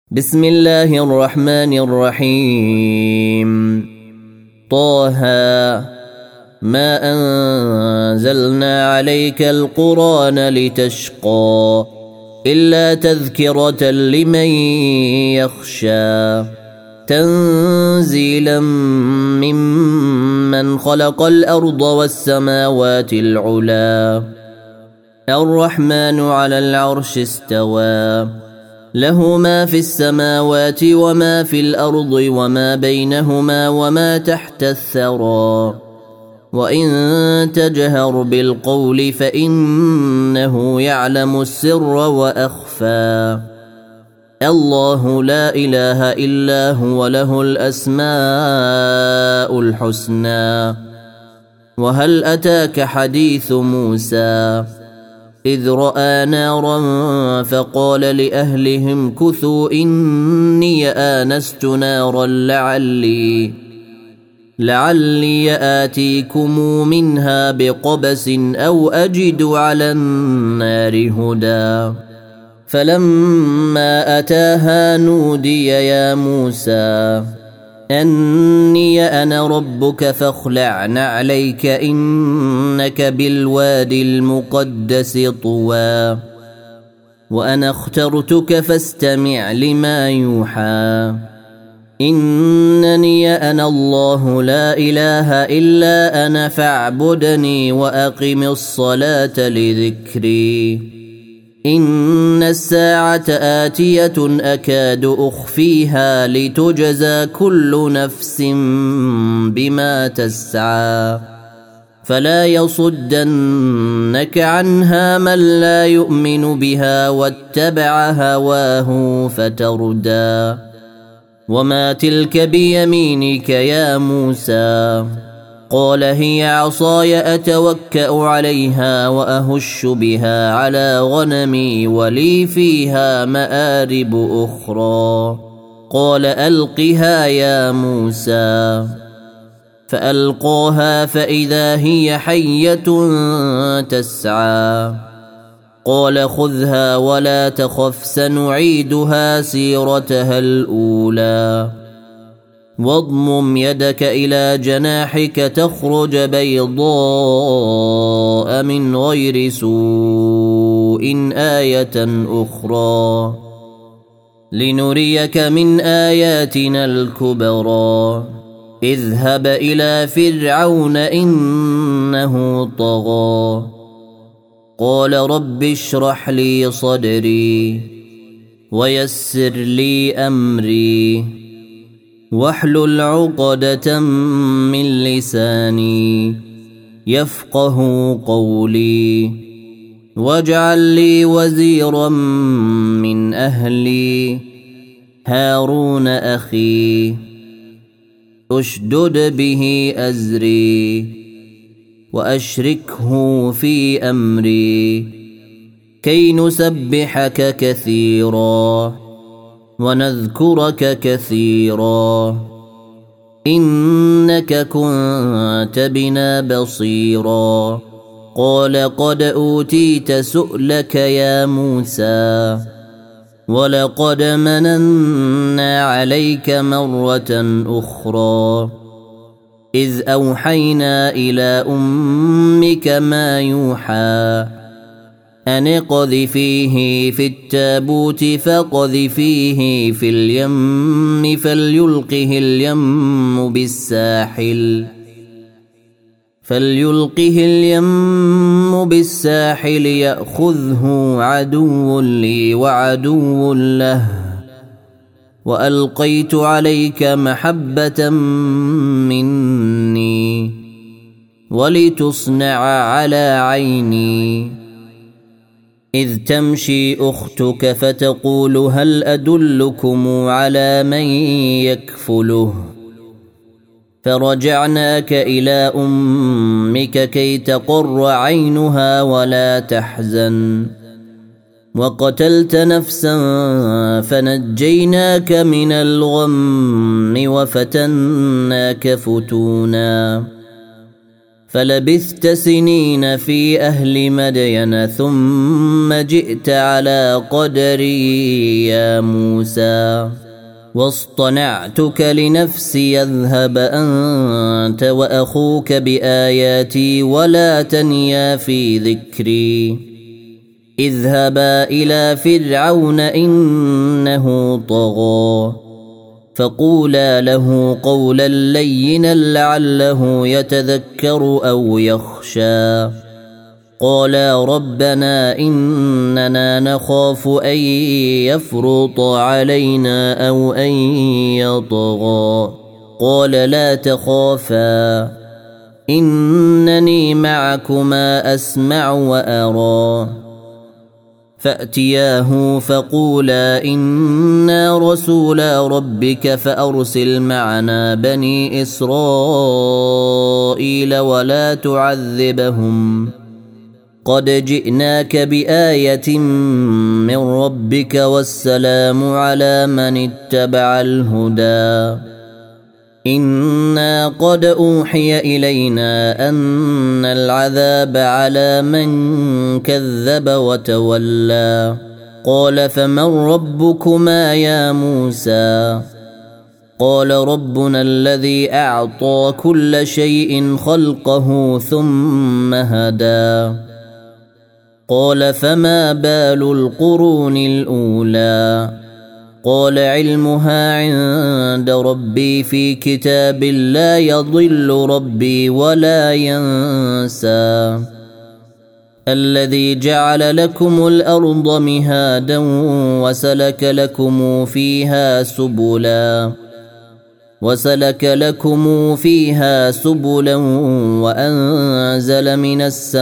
بسم الله الرحمن الرحيم. طه ما أنزلنا عليك القرآن لتشقى إلا تذكرة لمن يخشى تنزيلا ممن خلق الأرض والسماوات العلى الرحمن على العرش استوى له ما في السماوات وما في الأرض وما بينهما وما تحت الثرى وإن تجهر بالقول فإنه يعلم السر وأخفى الله لا إله إلا هو له الأسماء الحسنى وهل أتاك حديث موسى إذ رأى نارا فقال لأهلهم كثوا إني آنست نارا لعلي آتيكم منها بقبس أو أجد على النار هدى فلما أتاها نودي يا موسى أني أنا ربك فاخلع نعليك إنك بالوادي المقدس طوى وأنا اخترتك فاستمع لما يوحى إنني أنا الله لا إله إلا أنا فاعبدني وأقم الصلاة لذكري إن الساعة آتية أكاد أخفيها لتجزى كل نفس بما تسعى فلا يصدنك عنها من لا يؤمن بها واتبع هواه فتردى وما تلك بيمينك يا موسى قال هي عصاي أتوكأ عليها وأهش بها على غنمي ولي فيها مآرب أخرى قال ألقها يا موسى فألقاها فإذا هي حية تسعى قال خذها ولا تخف سنعيدها سيرتها الأولى واضمم يدك إلى جناحك تخرج بيضاء من غير سوء آية أخرى لنريك من آياتنا الكبرى اذهب إلى فرعون إنه طغى قال رب اشرح لي صدري ويسر لي أمري واحلل عقدة من لساني يفقه قولي واجعل لي وزيرا من أهلي هارون أخي اشدد به أزري وأشركه في أمري كي نسبحك كثيرا ونذكرك كثيرا إنك كنت بنا بصيرا قال قد أوتيت سؤلك يا موسى ولقد مننا عليك مرة أخرى إذ أوحينا إلى أمك ما يوحى أن اقذفيه في التابوت فاقذفيه في اليم فليلقه اليم بالساحل يأخذه عدو لي وعدو له وألقيت عليك محبة مني ولتصنع على عيني إذ تمشي أختك فتقول هل أدلكم على من يكفله فرجعناك إلى أمك كي تقر عينها ولا تحزن وقتلت نفسا فنجيناك من الغم وفتناك فتونا فلبثت سنين في أهل مدين ثم جئت على قدري يا موسى واصطنعتك لنفسي اذهب أنت وأخوك بآياتي ولا تنيا في ذكري اذهبا إلى فرعون إنه طغى فقولا له قولا لينا لعله يتذكر أو يخشى قالا ربنا إننا نخاف أن يفرط علينا أو أن يطغى قال لا تخافا إنني معكما أسمع وأرى فأتياه فقولا إنا رسولا ربك فأرسل معنا بني إسرائيل ولا تعذبهم قد جئناك بآية من ربك والسلام على من اتبع الهدى إنا قد أوحي إلينا أن العذاب على من كذب وتولى قال فمن ربكما يا موسى قال ربنا الذي أعطى كل شيء خلقه ثم هدى قال فما بال القرون الأولى قال علمها عند ربي في كتاب لا يضل ربي ولا ينسى الذي جعل لكم الأرض مهادا وسلك لكم فيها سبلا وأنزل من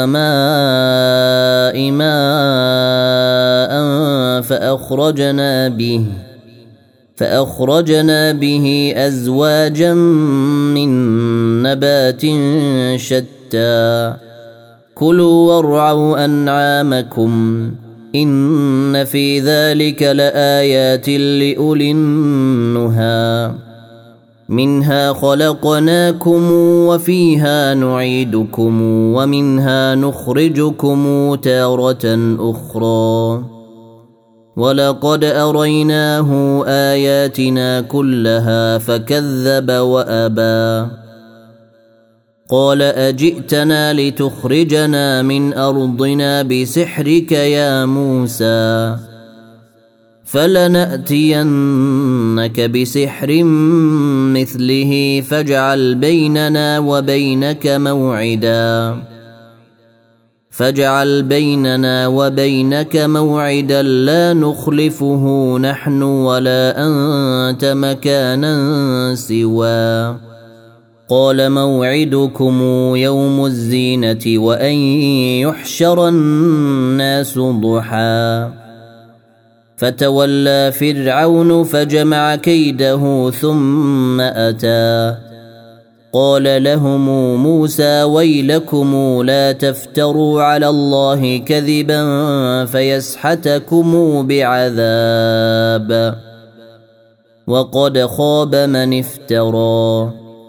السماء ماء فأخرجنا به أزواجا من نبات شتى كلوا وارعوا أنعامكم إن في ذلك لآيات لأولي النهى منها خلقناكم وفيها نعيدكم ومنها نخرجكم تارة أخرى ولقد أريناه آياتنا كلها فكذب وأبى قال أجئتنا لتخرجنا من أرضنا بسحرك يا موسى فلنأتينك بسحر مثله فاجعل بيننا وبينك موعدا لا نخلفه نحن ولا أنت مكانا سوى قال موعدكم يوم الزينة وأن يحشر الناس ضحى فتولى فرعون فجمع كيده ثم أتى قال لهم موسى ويلكم لا تفتروا على الله كذبا فيسحتكم بعذاب وقد خاب من افترى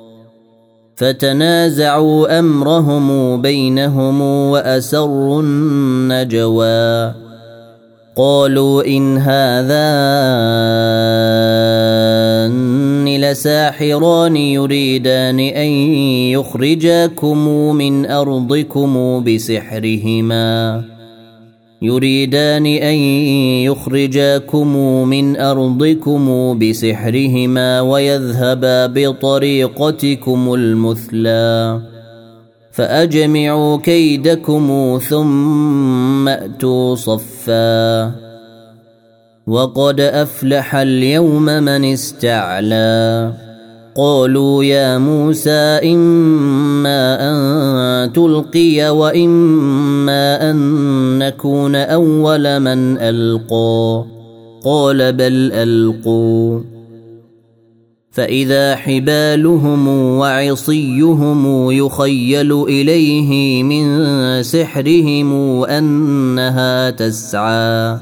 فتنازعوا أمرهم بينهم وأسروا النجوى قالوا إن هذان لساحران يريدان أن يخرجاكم من أرضكم بسحرهما ويذهبا بطريقتكم المثلى فأجمعوا كيدكم ثم أتوا صفا وقد أفلح اليوم من استعلى قالوا يا موسى إما أن تلقي وإما أن نكون أول من ألقى قال بل ألقوا فإذا حبالهم وعصيهم يخيل إليه من سحرهم أنها تسعى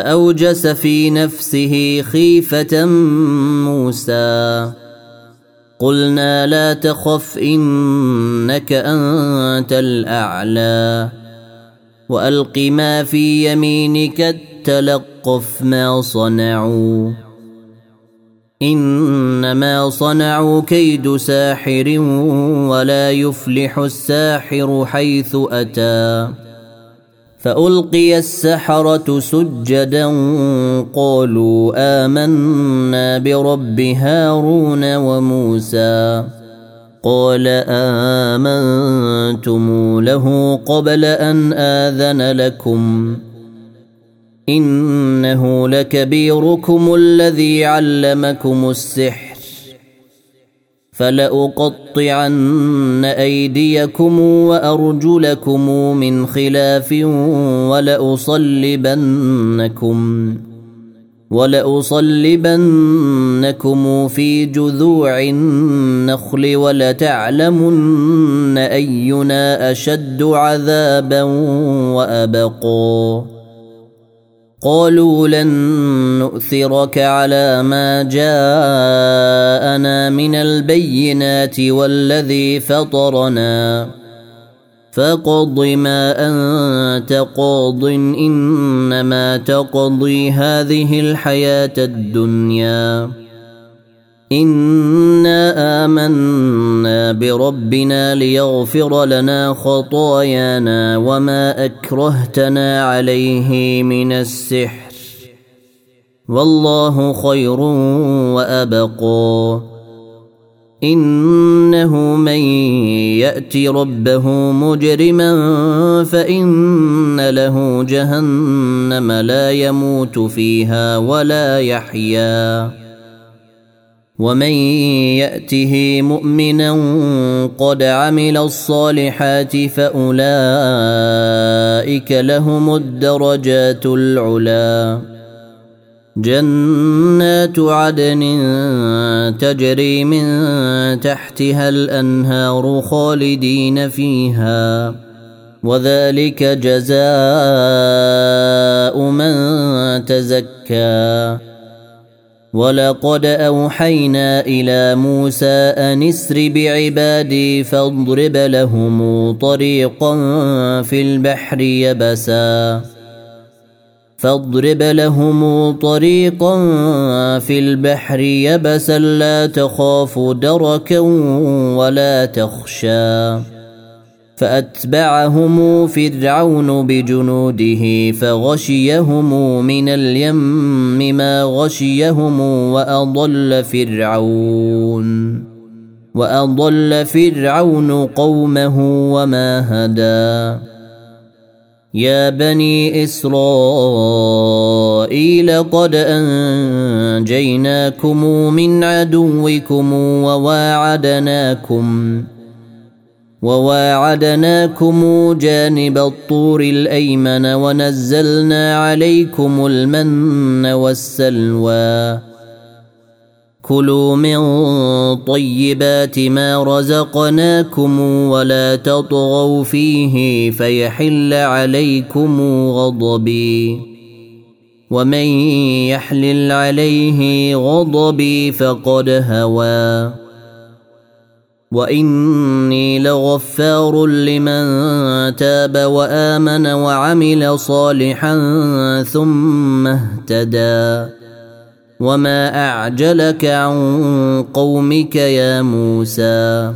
فأوجس في نفسه خيفة موسى قلنا لا تخف إنك أنت الأعلى وألق ما في يمينك تلقف ما صنعوا إنما صنعوا كيد ساحر ولا يفلح الساحر حيث أتى فألقي السحرة سجدا قالوا آمنا برب هارون وموسى قال آمنتم له قبل أن آذن لكم إنه لكبيركم الذي علمكم السحر فلأقطعن أيديكم وأرجلكم من خلاف ولأصلبنكم في جذوع النخل ولتعلمن أينا أشد عذابا وأبقى قالوا لن نؤثرك على ما جاءنا من البينات والذي فطرنا فاقض ما أنت قاض إنما تقضي هذه الحياة الدنيا إنا آمنا بربنا ليغفر لنا خطايانا وما أكرهتنا عليه من السحر والله خير وأبقى إنه من يأت ربه مجرما فإن له جهنم لا يموت فيها ولا يحيا ومن يأته مؤمنا قد عمل الصالحات فأولئك لهم الدرجات العلى جنات عدن تجري من تحتها الأنهار خالدين فيها وذلك جزاء من تزكى ولقد أوحينا إلى موسى أن اسر بعبادي فاضرب لهم طريقا في البحر يبسا لا تخاف دركا ولا تخشى فأتبعهم فرعون بجنوده فغشيهم من اليم ما غشيهم وأضل فرعون قومه وما هدى يا بني إسرائيل قد أنجيناكم من عدوكم وواعدناكم جانب الطور الأيمن ونزلنا عليكم المن والسلوى كلوا من طيبات ما رزقناكم ولا تطغوا فيه فيحل عليكم غضبي ومن يحلل عليه غضبي فقد هوى وإني لغفار لمن تاب وآمن وعمل صالحا ثم اهتدى وما أعجلك عن قومك يا موسى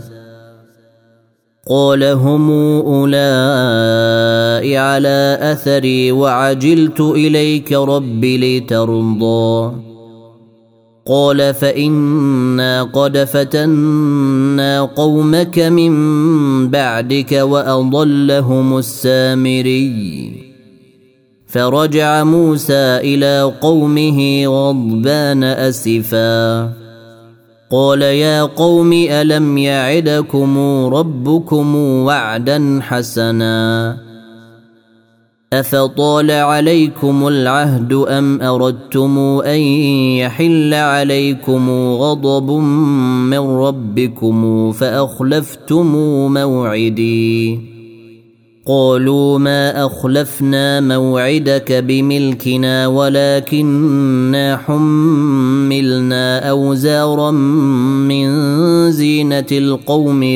قال هم أولئك على أثري وعجلت إليك رب لترضى قال فإنا قد فتنا قومك من بعدك وأضلهم السامري فرجع موسى إلى قومه غضبان أسفا قال يا قوم ألم يعدكم ربكم وعدا حسنا أفطال عليكم العهد أم أردتم أن يحل عليكم غضب من ربكم فأخلفتم موعدي قالوا ما أخلفنا موعدك بملكنا ولكننا حملنا أوزارا من زينة القوم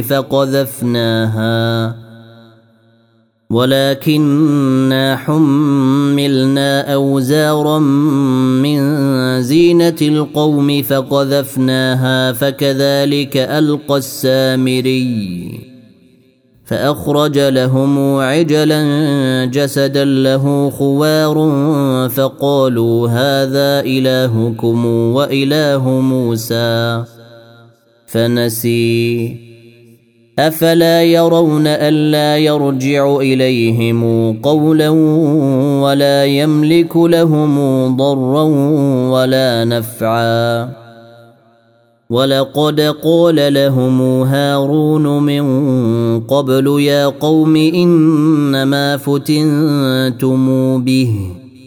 فقذفناها فكذلك ألقى السامري فأخرج لهم عجلا جسدا له خوار فقالوا هذا إلهكم وإله موسى فنسي أفلا يرون ألا يرجع إليهم قولا ولا يملك لهم ضرا ولا نفعا ولقد قال لهم هارون من قبل يا قوم إنما فتنتم به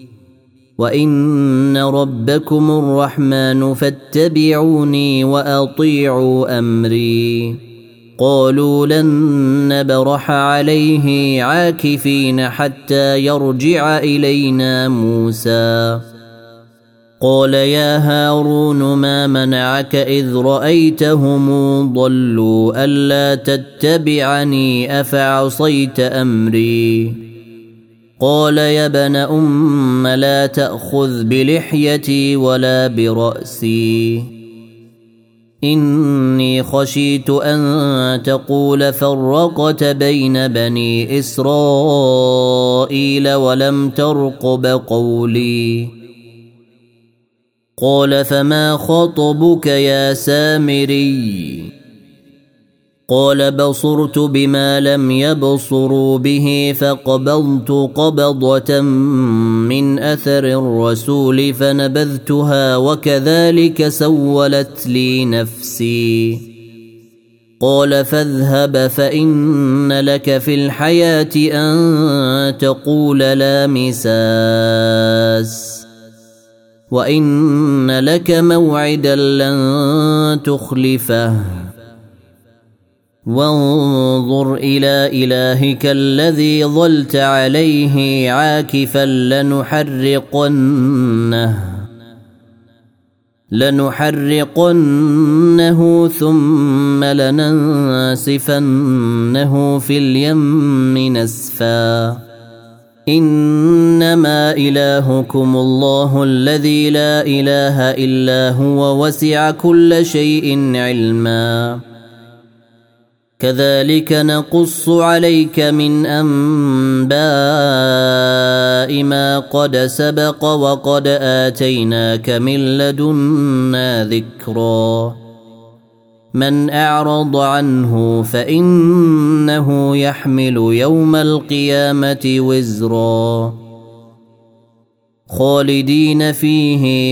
وإن ربكم الرحمن فاتبعوني وأطيعوا أمري قالوا لن نبرح عليه عاكفين حتى يرجع إلينا موسى قال يا هارون ما منعك إذ رأيتهم ضلوا ألا تتبعني أفعصيت أمري قال يا ابن أم لا تأخذ بلحيتي ولا برأسي إني خشيت أن تقول فرقت بين بني إسرائيل ولم ترقب قولي قال فما خطبك يا سامري قال بصرت بما لم يبصروا به فقبضت قبضة من أثر الرسول فنبذتها وكذلك سولت لي نفسي قال فاذهب فإن لك في الحياة أن تقول لا مساس وإن لك موعدا لن تخلفه وانظر إلى إلهك الذي ظلت عليه عاكفا لنحرقنه ثم لننسفنه في اليم نسفا إنما إلهكم الله الذي لا إله إلا هو وسع كل شيء علما كذلك نقص عليك من أنباء ما قد سبق وقد آتيناك من لدنا ذكرا من أعرض عنه فإنه يحمل يوم القيامة وزرا خالدين فيه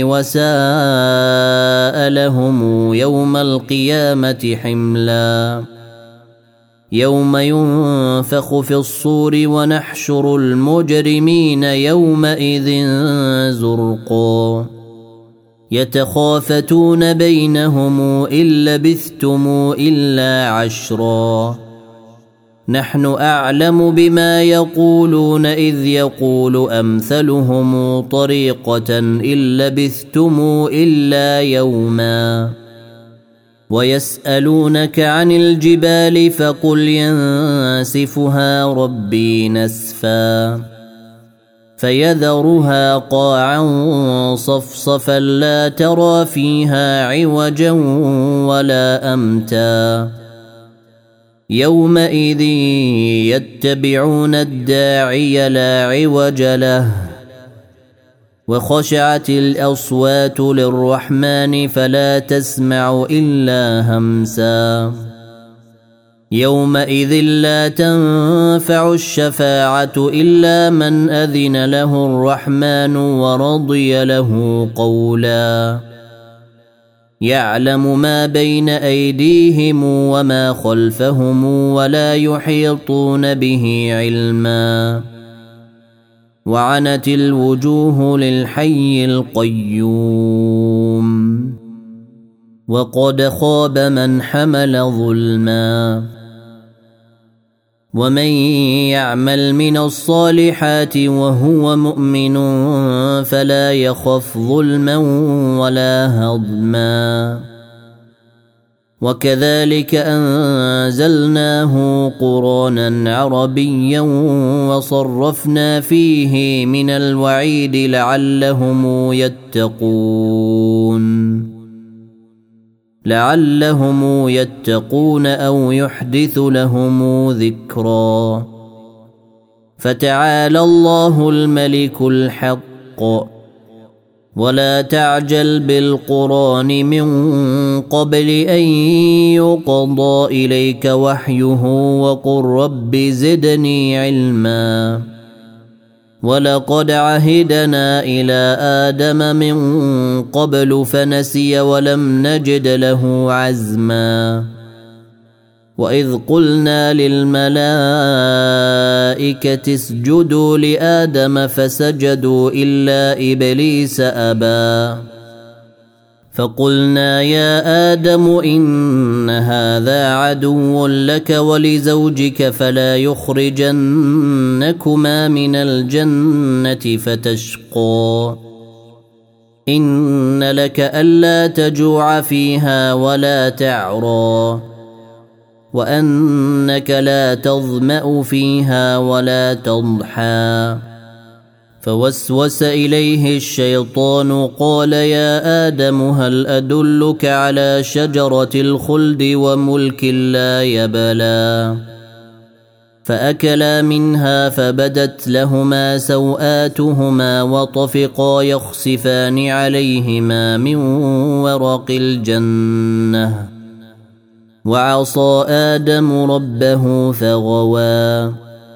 وساء لهم يوم القيامة حملا يوم ينفخ في الصور ونحشر المجرمين يومئذ زرقا يتخافتون بينهم إن لبثتم إلا عشرا نحن أعلم بما يقولون إذ يقول أمثلهم طريقة إن لبثتم إلا يوما ويسألونك عن الجبال فقل ينسفها ربي نسفا فيذرها قاعا صفصفا لا ترى فيها عوجا ولا أمتا يومئذ يتبعون الداعي لا عوج له وخشعت الأصوات للرحمن فلا تسمع إلا همسا يومئذ لا تنفع الشفاعة إلا من أذن له الرحمن ورضي له قولا يعلم ما بين أيديهم وما خلفهم ولا يحيطون به علما وعنت الوجوه للحي القيوم وقد خاب من حمل ظلما ومن يعمل من الصالحات وهو مؤمن فلا يخف ظلما ولا هضما وكذلك أنزلناه قرآنا عربيا وصرفنا فيه من الوعيد لعلهم يتقون أو يحدث لهم ذكرا فتعالى الله الملك الحق ولا تعجل بالقرآن من قبل أن يقضى إليك وحيه وقل رب زدني علما ولقد عهدنا إلى آدم من قبل فنسي ولم نجد له عزما وإذ قلنا للملائكة اسجدوا لآدم فسجدوا إلا إبليس أبى فقلنا يا آدم إن هذا عدو لك ولزوجك فلا يخرجنكما من الجنة فتشقى إن لك ألا تجوع فيها ولا تعرى وأنك لا تظمأ فيها ولا تضحى فوسوس إليه الشيطان قال يا آدم هل أدلك على شجرة الخلد وملك لا يبلى فأكلا منها فبدت لهما سوآتهما وطفقا يخصفان عليهما من ورق الجنة وعصى آدم ربه فغوى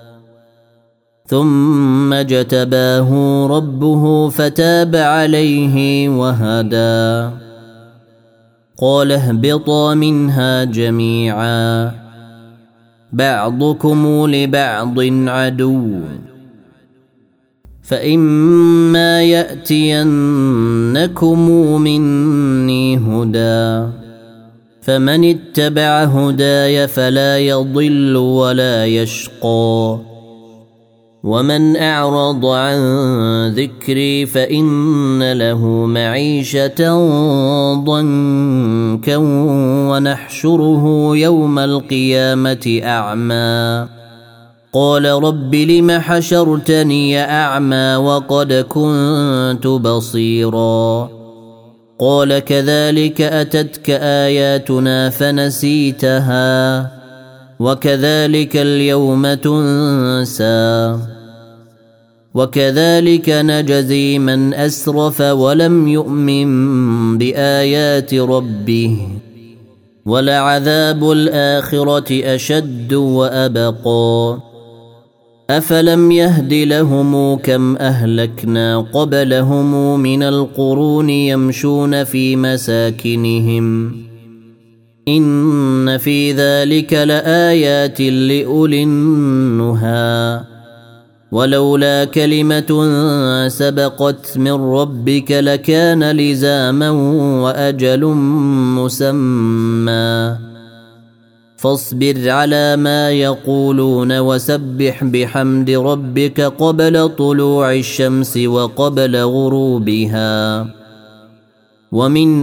ثم اجتباه ربه فتاب عليه وهدى قال اهبطا منها جميعا بعضكم لبعض عدو فإما يأتينكم مني هدى فمن اتبع هداي فلا يضل ولا يشقى ومن أعرض عن ذكري فإن له معيشة ضنكا ونحشره يوم القيامة أعمى قال رب لم حشرتني أعمى وقد كنت بصيرا قال كذلك أتتك آياتنا فنسيتها وكذلك اليوم تنسى وكذلك نجزي من أسرف ولم يؤمن بآيات ربه ولعذاب الآخرة أشد وأبقى أفلم يهد لهم كم أهلكنا قبلهم من القرون يمشون في مساكنهم إن في ذلك لآيات لأولي النهى ولولا كلمة سبقت من ربك لكان لزاما وأجل مسمى فاصبر على ما يقولون وسبح بحمد ربك قبل طلوع الشمس وقبل غروبها ومن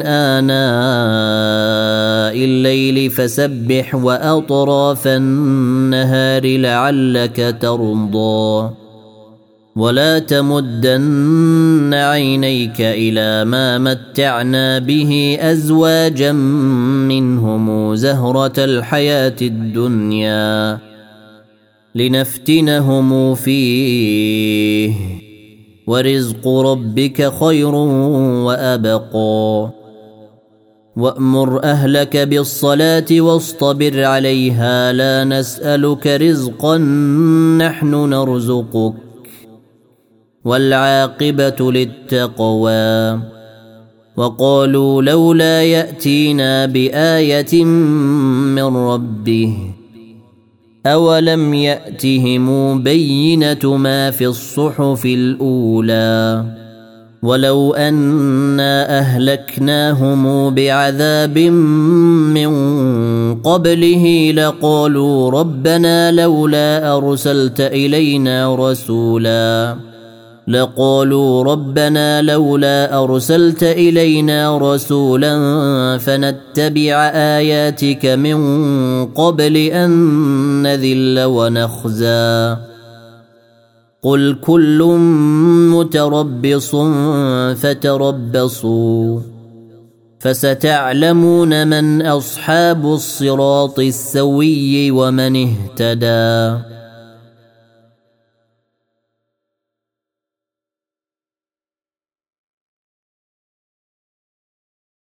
آناء الليل فسبح وأطراف النهار لعلك ترضى ولا تمدن عينيك إلى ما متعنا به أزواجا منهم زهرة الحياة الدنيا لنفتنهم فيه ورزق ربك خير وأبقى وأمر أهلك بالصلاة واصطبر عليها لا نسألك رزقا نحن نرزقك والعاقبة للتقوى وقالوا لولا يأتينا بآية من ربه أولم يأتهم بينة ما في الصحف الأولى ولو أنا أهلكناهم بعذاب من قبله لقالوا ربنا لولا أرسلت إلينا رسولا فنتبع آياتك من قبل أن نذل ونخزى قل كل متربص فتربصوا فستعلمون من أصحاب الصراط السوي ومن اهتدى.